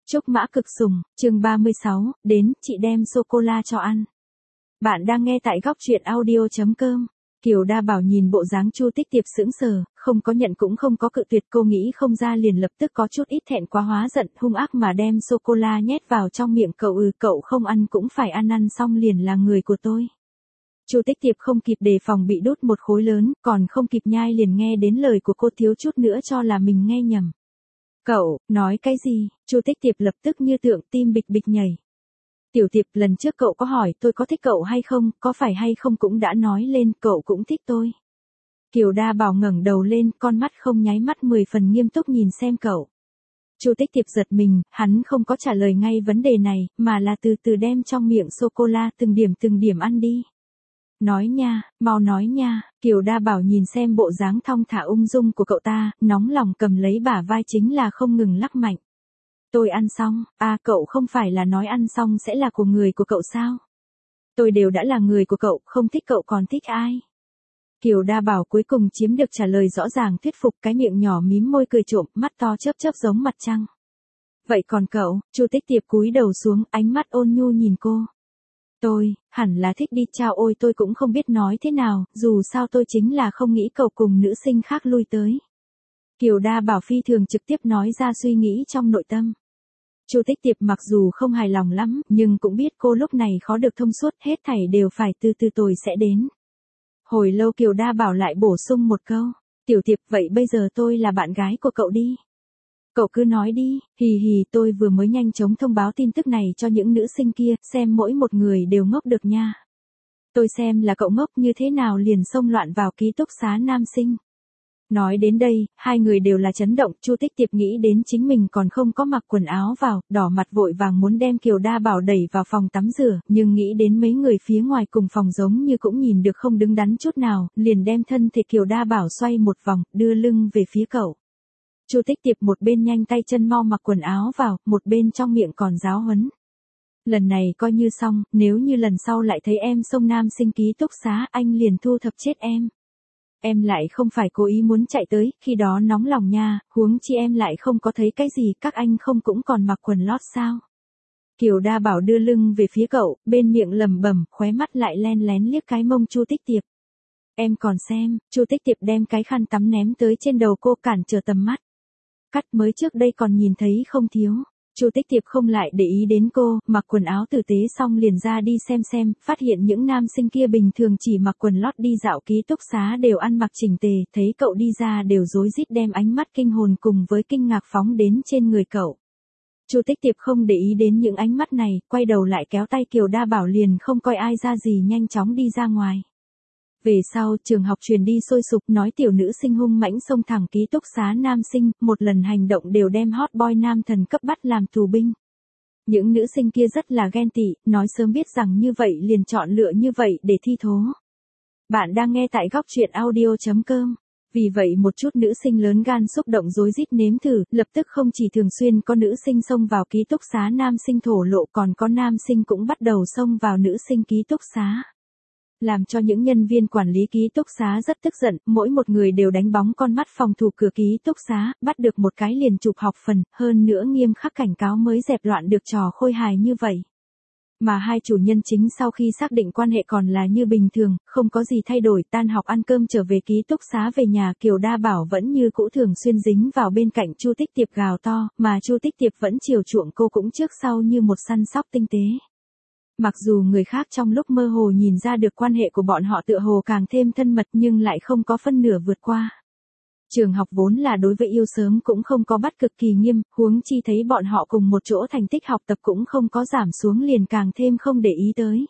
Trúc Mã Cực Sùng, chương 36, đến, chị đem sô-cô-la cho ăn. Bạn đang nghe tại góc truyện audio.com. Kiều Đa Bảo nhìn bộ dáng Chu Tích Tiệp sững sờ, không có nhận cũng không có cự tuyệt, cô nghĩ không ra liền lập tức có chút ít thẹn quá hóa giận, hung ác mà đem sô-cô-la nhét vào trong miệng cậu. Cậu không ăn cũng phải ăn xong liền là người của tôi. Chu Tích Tiệp không kịp đề phòng bị đút một khối lớn, còn không kịp nhai liền nghe đến lời của cô, thiếu chút nữa cho là mình nghe nhầm. Cậu, nói cái gì? Chu Tích Tiệp lập tức như tượng tim bịch bịch nhảy. Tiểu Tiệp, lần trước cậu có hỏi tôi có thích cậu hay không, có phải hay không cũng đã nói lên, cậu cũng thích tôi. Kiều Đa Bảo ngẩng đầu lên, con mắt không nháy mắt 10 phần nghiêm túc nhìn xem cậu. Chu Tích Tiệp giật mình, hắn không có trả lời ngay vấn đề này, mà là từ từ đem trong miệng sô-cô-la từng điểm ăn đi. Nói nha, mau nói nha. Kiều Đa Bảo nhìn xem bộ dáng thong thả ung dung của cậu ta, nóng lòng cầm lấy bả vai chính là không ngừng lắc mạnh. Tôi ăn xong, cậu không phải là nói ăn xong sẽ là của người của cậu sao? Tôi đều đã là người của cậu, không thích cậu còn thích ai? Kiều Đa Bảo cuối cùng chiếm được trả lời rõ ràng thuyết phục, cái miệng nhỏ mím môi cười trộm, mắt to chớp chớp giống mặt trăng. Vậy còn cậu? Chu Tích Tiệp cúi đầu xuống, ánh mắt ôn nhu nhìn cô. Tôi, hẳn là thích đi, chao ôi tôi cũng không biết nói thế nào, dù sao tôi chính là không nghĩ cậu cùng nữ sinh khác lui tới. Kiều Đa Bảo phi thường trực tiếp nói ra suy nghĩ trong nội tâm. Chu Tích Tiệp mặc dù không hài lòng lắm, nhưng cũng biết cô lúc này khó được thông suốt, hết thảy đều phải từ từ tôi sẽ đến. Hồi lâu Kiều Đa Bảo lại bổ sung một câu, Tiểu Tiệp, vậy bây giờ tôi là bạn gái của cậu đi. Cậu cứ nói đi, hì hì, tôi vừa mới nhanh chóng thông báo tin tức này cho những nữ sinh kia, xem mỗi một người đều ngốc được nha. Tôi xem là cậu ngốc như thế nào liền xông loạn vào ký túc xá nam sinh. Nói đến đây, hai người đều là chấn động, Chu Tích Tiệp nghĩ đến chính mình còn không có mặc quần áo vào, đỏ mặt vội vàng muốn đem Kiều Đa Bảo đẩy vào phòng tắm rửa, nhưng nghĩ đến mấy người phía ngoài cùng phòng giống như cũng nhìn được không đứng đắn chút nào, liền đem thân thể Kiều Đa Bảo xoay một vòng, đưa lưng về phía cậu. Chu Tích Tiệp một bên nhanh tay chân mau mặc quần áo vào, một bên trong miệng còn giáo huấn. Lần này coi như xong, nếu như lần sau lại thấy em xông nam sinh ký túc xá, anh liền thu thập chết em. Em lại không phải cố ý muốn chạy tới, khi đó nóng lòng nha, huống chi em lại không có thấy cái gì, các anh không cũng còn mặc quần lót sao. Kiều Đa Bảo đưa lưng về phía cậu, bên miệng lẩm bẩm, khóe mắt lại len lén liếc cái mông Chu Tích Tiệp. Em còn xem, Chu Tích Tiệp đem cái khăn tắm ném tới trên đầu cô, cản trở tầm mắt. Cắt, mới trước đây còn nhìn thấy không thiếu. Chu Tích Tiệp không lại để ý đến cô, mặc quần áo tử tế xong liền ra đi xem, phát hiện những nam sinh kia bình thường chỉ mặc quần lót đi dạo ký túc xá đều ăn mặc chỉnh tề, thấy cậu đi ra đều rối rít đem ánh mắt kinh hồn cùng với kinh ngạc phóng đến trên người cậu. Chu Tích Tiệp không để ý đến những ánh mắt này, quay đầu lại kéo tay Kiều Đa Bảo liền không coi ai ra gì nhanh chóng đi ra ngoài. Về sau, trường học truyền đi sôi sục, nói tiểu nữ sinh hung mãnh xông thẳng ký túc xá nam sinh, một lần hành động đều đem hot boy nam thần cấp bắt làm tù binh. Những nữ sinh kia rất là ghen tị, nói sớm biết rằng như vậy liền chọn lựa như vậy để thi thố. Bạn đang nghe tại góc truyện audio.com. Vì vậy một chút nữ sinh lớn gan xúc động rối rít nếm thử, lập tức không chỉ thường xuyên có nữ sinh xông vào ký túc xá nam sinh thổ lộ, còn có nam sinh cũng bắt đầu xông vào nữ sinh ký túc xá. Làm cho những nhân viên quản lý ký túc xá rất tức giận, mỗi một người đều đánh bóng con mắt phòng thủ cửa ký túc xá, bắt được một cái liền chụp học phần, hơn nữa nghiêm khắc cảnh cáo mới dẹp loạn được trò khôi hài như vậy. Mà hai chủ nhân chính sau khi xác định quan hệ còn là như bình thường, không có gì thay đổi, tan học ăn cơm trở về ký túc xá về nhà, Kiều Đa Bảo vẫn như cũ thường xuyên dính vào bên cạnh Chu Tích Tiệp gào to, mà Chu Tích Tiệp vẫn chiều chuộng cô cũng trước sau như một săn sóc tinh tế. Mặc dù người khác trong lúc mơ hồ nhìn ra được quan hệ của bọn họ tựa hồ càng thêm thân mật nhưng lại không có phân nửa vượt qua. Trường học vốn là đối với yêu sớm cũng không có bắt cực kỳ nghiêm, huống chi thấy bọn họ cùng một chỗ thành tích học tập cũng không có giảm xuống liền càng thêm không để ý tới.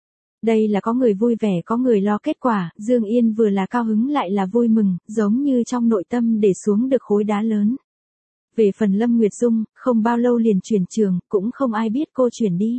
Đây là có người vui vẻ có người lo kết quả, Dương Yên vừa là cao hứng lại là vui mừng, giống như trong nội tâm để xuống được khối đá lớn. Về phần Lâm Nguyệt Dung, không bao lâu liền chuyển trường, cũng không ai biết cô chuyển đi.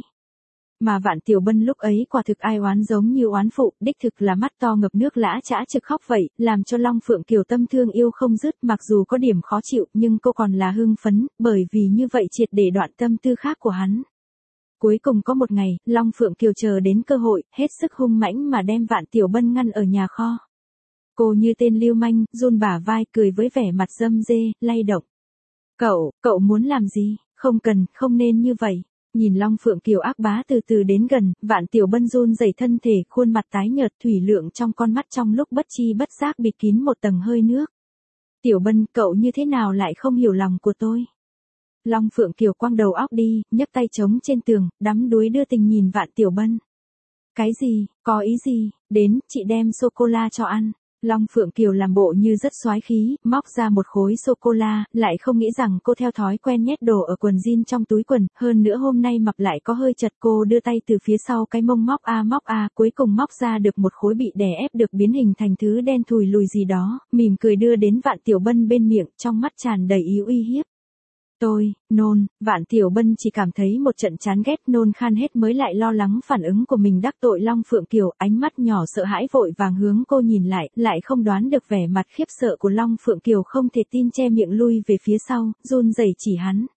Mà Vạn Tiểu Bân lúc ấy quả thực ai oán giống như oán phụ, đích thực là mắt to ngập nước lã chã trực khóc vậy, làm cho Long Phượng Kiều tâm thương yêu không dứt, mặc dù có điểm khó chịu nhưng cô còn là hưng phấn, bởi vì như vậy triệt để đoạn tâm tư khác của hắn. Cuối cùng có một ngày, Long Phượng Kiều chờ đến cơ hội, hết sức hung mãnh mà đem Vạn Tiểu Bân ngăn ở nhà kho. Cô như tên lưu manh, run bả vai cười với vẻ mặt dâm dê, lay động. Cậu muốn làm gì? Không cần, không nên như vậy. Nhìn Long Phượng Kiều ác bá từ từ đến gần, Vạn Tiểu Bân run rẩy thân thể, khuôn mặt tái nhợt, thủy lượng trong con mắt trong lúc bất chi bất giác bịt kín một tầng hơi nước. Tiểu Bân, cậu như thế nào lại không hiểu lòng của tôi? Long Phượng Kiều quăng đầu óc đi, nhấc tay trống trên tường, đắm đuối đưa tình nhìn Vạn Tiểu Bân. Cái gì, có ý gì, đến, chị đem sô-cô-la cho ăn. Long Phượng Kiều làm bộ như rất soái khí, móc ra một khối sô-cô-la, lại không nghĩ rằng cô theo thói quen nhét đồ ở quần jean trong túi quần, hơn nữa hôm nay mặc lại có hơi chật, cô đưa tay từ phía sau cái mông móc a, cuối cùng móc ra được một khối bị đè ép được biến hình thành thứ đen thùi lùi gì đó, mỉm cười đưa đến Vạn Tiểu Bân bên miệng, trong mắt tràn đầy ý uy hiếp. Tôi, nôn, Vạn Tiểu Bân chỉ cảm thấy một trận chán ghét nôn khan hết mới lại lo lắng phản ứng của mình đắc tội Long Phượng Kiều, ánh mắt nhỏ sợ hãi vội vàng hướng cô nhìn lại không đoán được vẻ mặt khiếp sợ của Long Phượng Kiều không thể tin che miệng lui về phía sau, run rẩy chỉ hắn.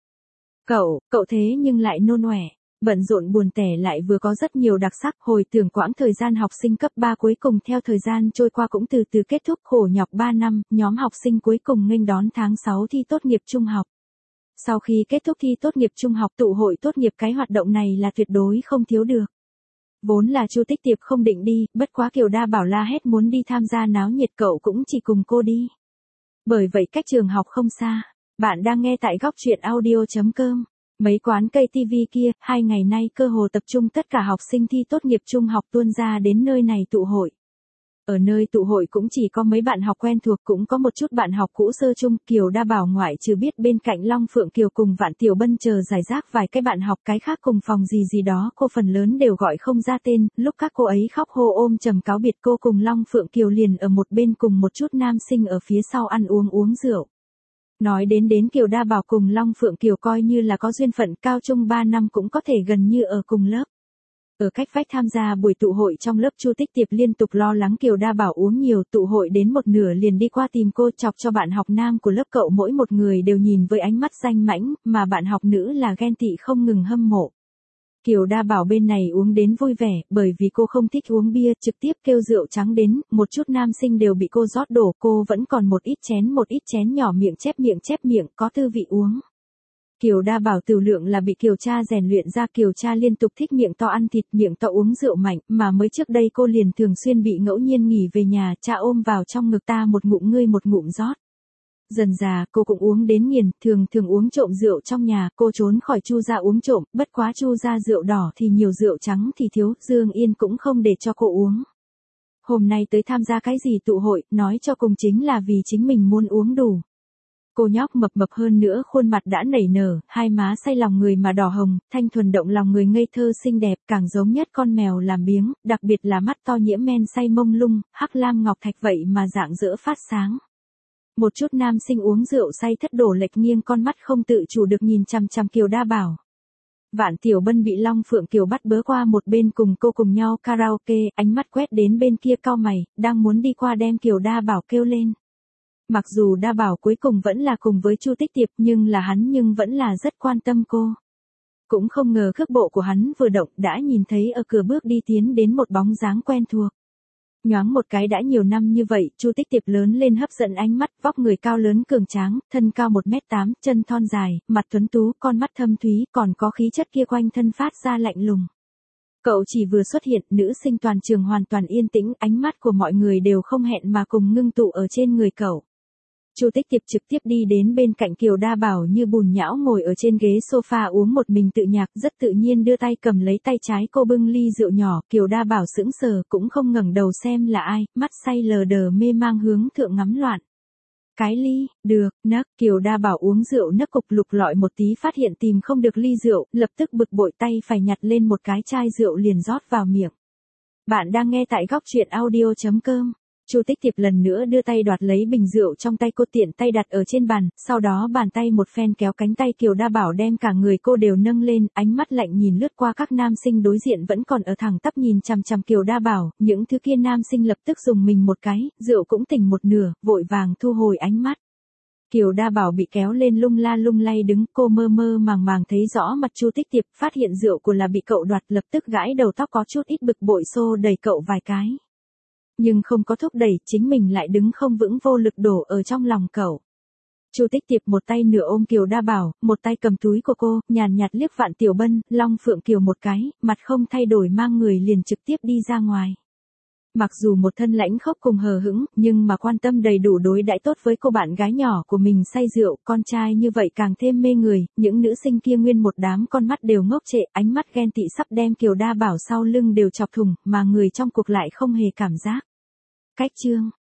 Cậu thế nhưng lại nôn ọe. Bận rộn buồn tẻ lại vừa có rất nhiều đặc sắc, hồi tưởng quãng thời gian học sinh cấp 3 cuối cùng theo thời gian trôi qua cũng từ từ kết thúc khổ nhọc 3 năm, nhóm học sinh cuối cùng nghênh đón tháng 6 thi tốt nghiệp trung học. Sau khi kết thúc thi tốt nghiệp trung học tụ hội tốt nghiệp cái hoạt động này là tuyệt đối không thiếu được. Vốn là Chu Tích Tiệp không định đi, bất quá Kiều Đa bảo la hét muốn đi tham gia náo nhiệt cậu cũng chỉ cùng cô đi. Bởi vậy cách trường học không xa. Bạn đang nghe tại góc truyện audio.com. Mấy quán cây TV kia, 2 ngày nay cơ hồ tập trung tất cả học sinh thi tốt nghiệp trung học tuôn ra đến nơi này tụ hội. Ở nơi tụ hội cũng chỉ có mấy bạn học quen thuộc, cũng có một chút bạn học cũ sơ chung. Kiều Đa bảo ngoại trừ biết bên cạnh Long Phượng Kiều cùng Vạn Tiểu Bân chờ giải rác vài cái bạn học cái khác cùng phòng gì đó cô phần lớn đều gọi không ra tên, lúc các cô ấy khóc hô ôm trầm cáo biệt cô cùng Long Phượng Kiều liền ở một bên cùng một chút nam sinh ở phía sau ăn uống rượu. Nói đến Kiều Đa bảo cùng Long Phượng Kiều coi như là có duyên phận, cao trung 3 năm cũng có thể gần như ở cùng lớp. Ở cách vách tham gia buổi tụ hội trong lớp, Chu Tích Tiệp liên tục lo lắng Kiều Đa bảo uống nhiều, tụ hội đến một nửa liền đi qua tìm cô, chọc cho bạn học nam của lớp cậu mỗi một người đều nhìn với ánh mắt danh mãnh, mà bạn học nữ là ghen tị không ngừng hâm mộ. Kiều Đa bảo bên này uống đến vui vẻ, bởi vì cô không thích uống bia, trực tiếp kêu rượu trắng đến, một chút nam sinh đều bị cô rót đổ, cô vẫn còn một ít chén nhỏ miệng chép miệng, có tư vị uống. Kiều Đa bảo tiểu lượng là bị Kiều cha rèn luyện ra, Kiều cha liên tục thích miệng to ăn thịt, miệng to uống rượu mạnh, mà mới trước đây cô liền thường xuyên bị ngẫu nhiên nghỉ về nhà, cha ôm vào trong ngực ta một ngụm ngươi một ngụm rót. Dần già cô cũng uống đến nghiền, thường uống trộm rượu trong nhà, cô trốn khỏi Chu gia uống trộm, bất quá Chu gia rượu đỏ thì nhiều rượu trắng thì thiếu, Dương Yên cũng không để cho cô uống. Hôm nay tới tham gia cái gì tụ hội, nói cho cùng chính là vì chính mình muốn uống đủ. Cô nhóc mập hơn nữa khuôn mặt đã nảy nở, hai má say lòng người mà đỏ hồng, thanh thuần động lòng người, ngây thơ xinh đẹp, càng giống nhất con mèo làm biếng, đặc biệt là mắt to nhiễm men say mông lung, hắc lam ngọc thạch vậy mà rạng rỡ phát sáng. Một chút nam sinh uống rượu say thất đổ lệch nghiêng con mắt không tự chủ được nhìn chằm chằm Kiều Đa bảo. Vạn Tiểu Bân bị Long Phượng Kiều bắt bớ qua một bên cùng cô cùng nhau karaoke, ánh mắt quét đến bên kia cau mày, đang muốn đi qua đem Kiều Đa bảo kêu lên. Mặc dù Đa bảo cuối cùng vẫn là cùng với Chu Tích Tiệp nhưng hắn vẫn là rất quan tâm cô. Cũng không ngờ cước bộ của hắn vừa động đã nhìn thấy ở cửa bước đi tiến đến một bóng dáng quen thuộc. Nhoáng một cái đã nhiều năm như vậy, Chu Tích Tiệp lớn lên hấp dẫn ánh mắt, vóc người cao lớn cường tráng, thân cao 1m8, chân thon dài, mặt tuấn tú, con mắt thâm thúy, còn có khí chất kia quanh thân phát ra lạnh lùng. Cậu chỉ vừa xuất hiện, nữ sinh toàn trường hoàn toàn yên tĩnh, ánh mắt của mọi người đều không hẹn mà cùng ngưng tụ ở trên người cậu. Chu Tích Tiệp trực tiếp đi đến bên cạnh Kiều Đa bảo như bùn nhão ngồi ở trên ghế sofa uống một mình tự nhạc, rất tự nhiên đưa tay cầm lấy tay trái cô bưng ly rượu nhỏ, Kiều Đa bảo sững sờ cũng không ngẩng đầu xem là ai, mắt say lờ đờ mê mang hướng thượng ngắm loạn. Cái ly, được, nấc, Kiều Đa bảo uống rượu nấc cục lục lọi một tí phát hiện tìm không được ly rượu, lập tức bực bội tay phải nhặt lên một cái chai rượu liền rót vào miệng. Bạn đang nghe tại góc truyện audio.com. Chu Tích Tiệp lần nữa đưa tay đoạt lấy bình rượu trong tay cô, tiện tay đặt ở trên bàn, sau đó bàn tay một phen kéo cánh tay Kiều Đa bảo đem cả người cô đều nâng lên, ánh mắt lạnh nhìn lướt qua các nam sinh đối diện vẫn còn ở thẳng tắp nhìn chằm chằm Kiều Đa bảo, những thứ kia nam sinh lập tức dùng mình một cái, rượu cũng tỉnh một nửa, vội vàng thu hồi ánh mắt. Kiều Đa bảo bị kéo lên lung la lung lay đứng, cô mơ màng thấy rõ mặt Chu Tích Tiệp, phát hiện rượu của là bị cậu đoạt, lập tức gãi đầu tóc có chút ít bực bội xô đẩy cậu vài cái. Nhưng không có thúc đẩy, chính mình lại đứng không vững vô lực đổ ở trong lòng cậu. Chu Tích Tiệp một tay nửa ôm Kiều Đa Bảo, một tay cầm túi của cô, nhàn nhạt liếc Vạn Tiểu Bân, Long Phượng Kiều một cái, mặt không thay đổi mang người liền trực tiếp đi ra ngoài. Mặc dù một thân lãnh khốc cùng hờ hững, nhưng mà quan tâm đầy đủ đối đãi tốt với cô bạn gái nhỏ của mình say rượu, con trai như vậy càng thêm mê người, những nữ sinh kia nguyên một đám con mắt đều ngốc trệ, ánh mắt ghen tị sắp đem Kiều Đa Bảo sau lưng đều chọc thủng, mà người trong cuộc lại không hề cảm giác. Cách chương